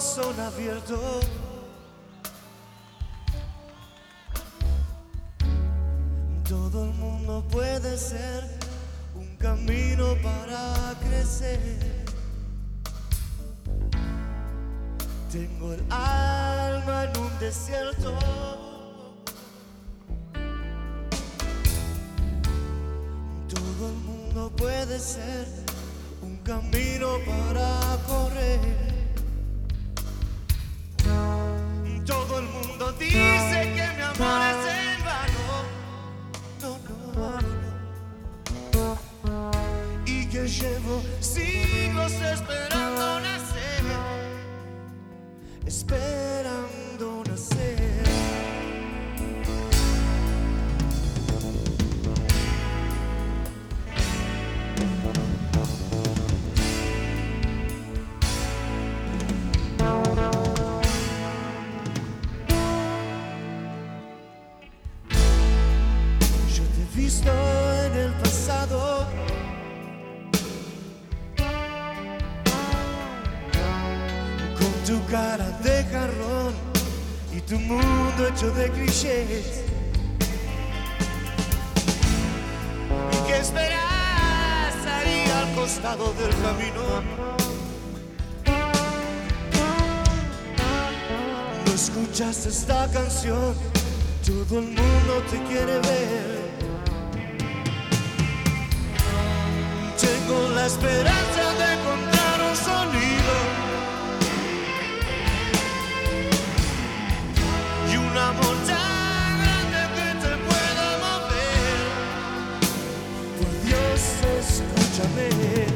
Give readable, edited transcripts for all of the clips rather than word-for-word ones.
corazón abierto. Todo el mundo puede ser un camino para crecer. Tengo el alma en un desierto. Todo el mundo puede ser un camino para correr. Todo el mundo dice que mi amor es en vano. No, no, no. Y que llevo siglos esperando nacer. Esperando nacer. Yo te he visto en el pasado. Con tu cara de jarrón y tu mundo hecho de clichés. ¿Y qué esperas ahí al costado del camino? ¿No escuchas esta canción? Todo el mundo te quiere ver. Tengo la esperanza de encontrar un sonido y un amor tan grande que te pueda mover. Por Dios, escúchame.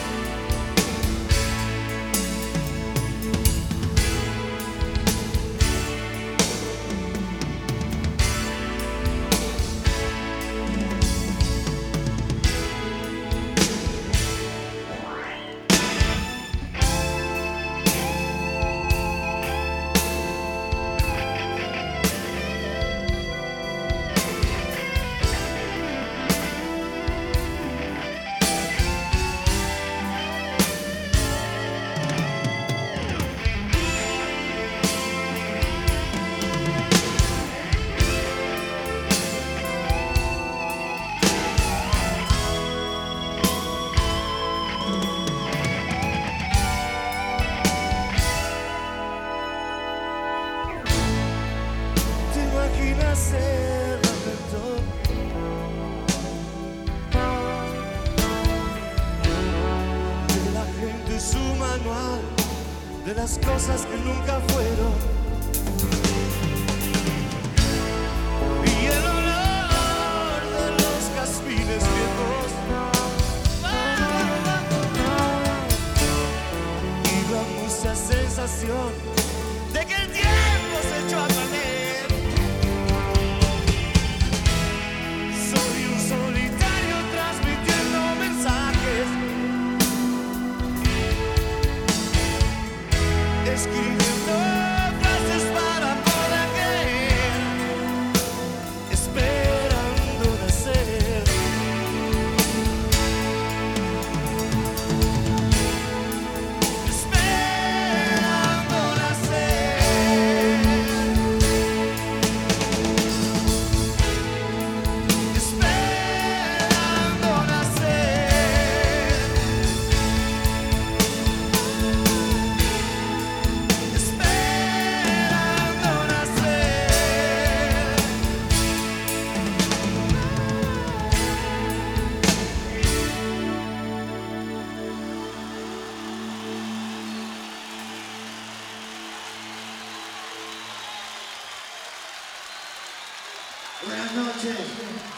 Ser lamento de la gente, su manual de las cosas que nunca fueron, y el olor de los jazmines viejos, y la mucha sensación de que el tiempo se echó a perder. Escribiendo frases para poder creer, esperando nacer. Esperando nacer. Esperando nacer. Buenas noches.